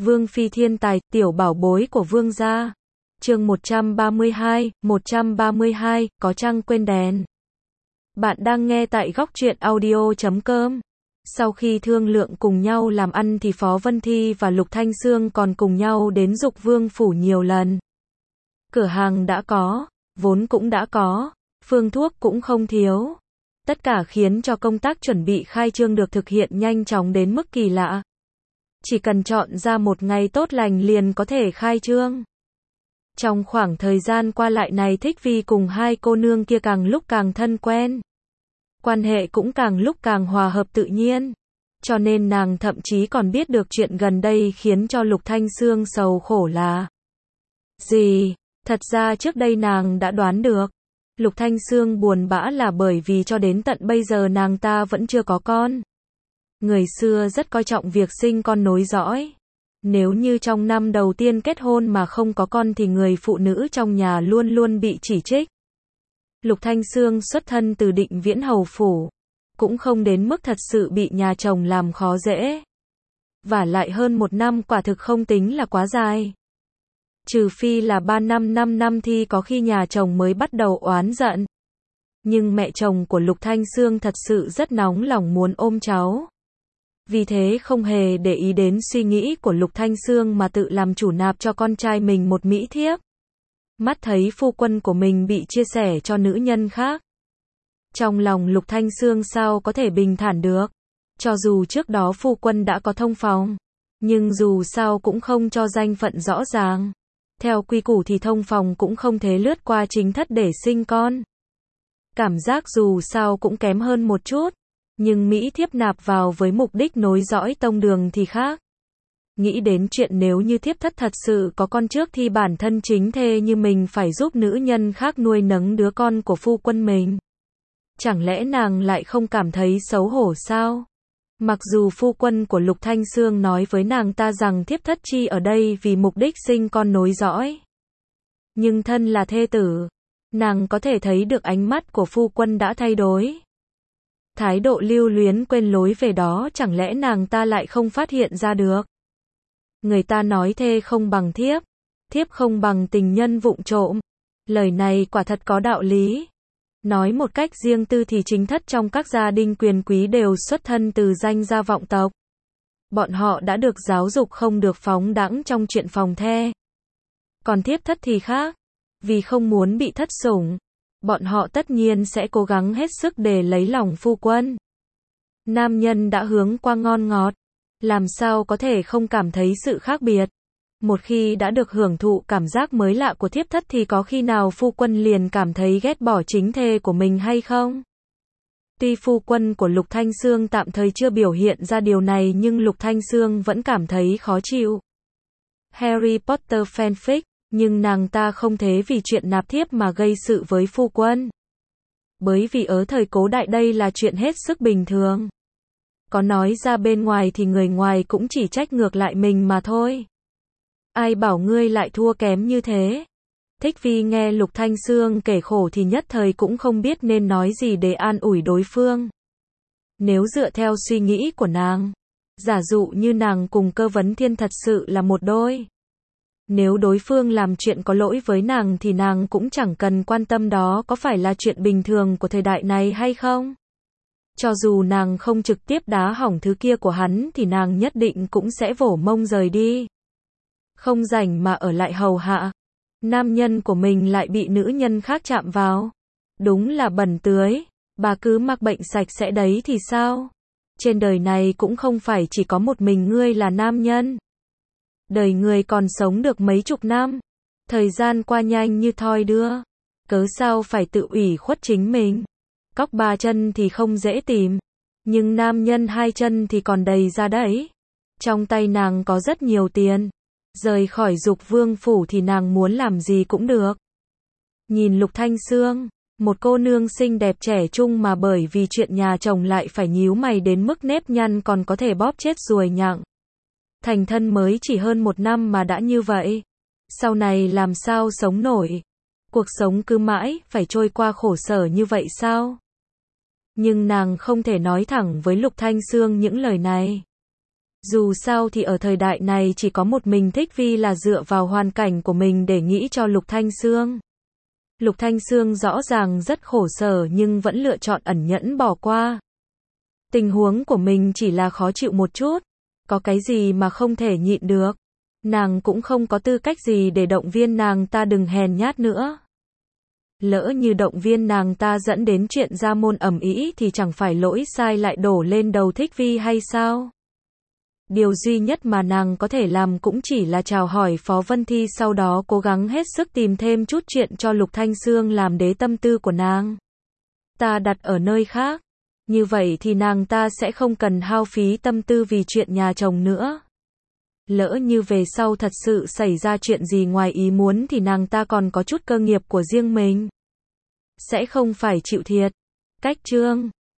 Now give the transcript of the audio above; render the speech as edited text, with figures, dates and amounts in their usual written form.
Vương phi thiên tài, tiểu bảo bối của vương gia. Chương 132, có trăng quên đèn. Bạn đang nghe tại góc truyện audio.com. Sau khi thương lượng cùng nhau làm ăn thì Phó Vân Thi và Lục Thanh Xương còn cùng nhau đến Dục Vương phủ nhiều lần. Cửa hàng đã có, vốn cũng đã có, phương thuốc cũng không thiếu. Tất cả khiến cho công tác chuẩn bị khai trương được thực hiện nhanh chóng đến mức kỳ lạ. Chỉ cần chọn ra một ngày tốt lành liền có thể khai trương. Trong khoảng thời gian qua lại này, Thích Vi cùng hai cô nương kia càng lúc càng thân quen. Quan hệ cũng càng lúc càng hòa hợp tự nhiên. Cho nên nàng thậm chí còn biết được chuyện gần đây khiến cho Lục Thanh Xương sầu khổ là gì. Thật ra trước đây nàng đã đoán được. Lục Thanh Xương buồn bã là bởi vì cho đến tận bây giờ nàng ta vẫn chưa có con. Người xưa rất coi trọng việc sinh con nối dõi. Nếu như trong năm đầu tiên kết hôn mà không có con thì người phụ nữ trong nhà luôn luôn bị chỉ trích. Lục Thanh Xương xuất thân từ Định Viễn hầu phủ, cũng không đến mức thật sự bị nhà chồng làm khó dễ. Vả lại hơn 1 năm quả thực không tính là quá dài. Trừ phi là 3 năm 5 năm thì có khi nhà chồng mới bắt đầu oán giận. Nhưng mẹ chồng của Lục Thanh Xương thật sự rất nóng lòng muốn ôm cháu. Vì thế không hề để ý đến suy nghĩ của Lục Thanh Xương mà tự làm chủ nạp cho con trai mình một mỹ thiếp. Mắt thấy phu quân của mình bị chia sẻ cho nữ nhân khác. Trong lòng Lục Thanh Xương sao có thể bình thản được. Cho dù trước đó phu quân đã có thông phòng, nhưng dù sao cũng không cho danh phận rõ ràng. Theo quy củ thì thông phòng cũng không thể lướt qua chính thất để sinh con. Cảm giác dù sao cũng kém hơn một chút. Nhưng mỹ thiếp nạp vào với mục đích nối dõi tông đường thì khác. Nghĩ đến chuyện nếu như thiếp thất thật sự có con trước thì bản thân chính thê như mình phải giúp nữ nhân khác nuôi nấng đứa con của phu quân mình. Chẳng lẽ nàng lại không cảm thấy xấu hổ sao? Mặc dù phu quân của Lục Thanh Xương nói với nàng ta rằng thiếp thất chi ở đây vì mục đích sinh con nối dõi. Nhưng thân là thê tử, nàng có thể thấy được ánh mắt của phu quân đã thay đổi. Thái độ lưu luyến quên lối về đó chẳng lẽ nàng ta lại không phát hiện ra được. Người ta nói thê không bằng thiếp, thiếp không bằng tình nhân vụng trộm. Lời này quả thật có đạo lý. Nói một cách riêng tư thì chính thất trong các gia đình quyền quý đều xuất thân từ danh gia vọng tộc. Bọn họ đã được giáo dục không được phóng đãng trong chuyện phòng the. Còn thiếp thất thì khác. Vì không muốn bị thất sủng, bọn họ tất nhiên sẽ cố gắng hết sức để lấy lòng phu quân. Nam nhân đã hướng qua ngon ngọt, làm sao có thể không cảm thấy sự khác biệt. Một khi đã được hưởng thụ cảm giác mới lạ của thiếp thất thì có khi nào phu quân liền cảm thấy ghét bỏ chính thê của mình hay không? Tuy phu quân của Lục Thanh Xương tạm thời chưa biểu hiện ra điều này nhưng Lục Thanh Xương vẫn cảm thấy khó chịu. Harry Potter fanfic, nhưng nàng ta không thế vì chuyện nạp thiếp mà gây sự với phu quân. Bởi vì ở thời cổ đại đây là chuyện hết sức bình thường. Có nói ra bên ngoài thì người ngoài cũng chỉ trách ngược lại mình mà thôi. Ai bảo ngươi lại thua kém như thế? Thích Vi nghe Lục Thanh Xương kể khổ thì nhất thời cũng không biết nên nói gì để an ủi đối phương. Nếu dựa theo suy nghĩ của nàng, giả dụ như nàng cùng Cơ Vấn Thiên thật sự là một đôi. Nếu đối phương làm chuyện có lỗi với nàng thì nàng cũng chẳng cần quan tâm đó có phải là chuyện bình thường của thời đại này hay không. Cho dù nàng không trực tiếp đá hỏng thứ kia của hắn thì nàng nhất định cũng sẽ vỗ mông rời đi. Không rảnh mà ở lại hầu hạ. Nam nhân của mình lại bị nữ nhân khác chạm vào. Đúng là bẩn tưới. Bà cứ mắc bệnh sạch sẽ đấy thì sao? Trên đời này cũng không phải chỉ có một mình ngươi là nam nhân. Đời người còn sống được mấy chục năm. Thời gian qua nhanh như thoi đưa. Cớ sao phải tự ủy khuất chính mình. Cóc 3 chân thì không dễ tìm. Nhưng nam nhân 2 chân thì còn đầy ra đấy. Trong tay nàng có rất nhiều tiền. Rời khỏi Dục Vương phủ thì nàng muốn làm gì cũng được. Nhìn Lục Thanh Xương, một cô nương xinh đẹp trẻ trung mà bởi vì chuyện nhà chồng lại phải nhíu mày đến mức nếp nhăn còn có thể bóp chết ruồi nhặng. Thành thân mới chỉ hơn 1 năm mà đã như vậy. Sau này làm sao sống nổi? Cuộc sống cứ mãi phải trôi qua khổ sở như vậy sao? Nhưng nàng không thể nói thẳng với Lục Thanh Xương những lời này. Dù sao thì ở thời đại này chỉ có một mình Thích Vi là dựa vào hoàn cảnh của mình để nghĩ cho Lục Thanh Xương. Lục Thanh Xương rõ ràng rất khổ sở nhưng vẫn lựa chọn ẩn nhẫn bỏ qua. Tình huống của mình chỉ là khó chịu một chút, có cái gì mà không thể nhịn được. Nàng cũng không có tư cách gì để động viên nàng ta đừng hèn nhát nữa. Lỡ như động viên nàng ta dẫn đến chuyện ra môn ầm ĩ thì chẳng phải lỗi sai lại đổ lên đầu Thích Vi hay sao? Điều duy nhất mà nàng có thể làm cũng chỉ là chào hỏi Phó Vân Thi, sau đó cố gắng hết sức tìm thêm chút chuyện cho Lục Thanh Xương làm đế tâm tư của nàng ta đặt ở nơi khác. Như vậy thì nàng ta sẽ không cần hao phí tâm tư vì chuyện nhà chồng nữa. Lỡ như về sau thật sự xảy ra chuyện gì ngoài ý muốn thì nàng ta còn có chút cơ nghiệp của riêng mình, sẽ không phải chịu thiệt. Cách chương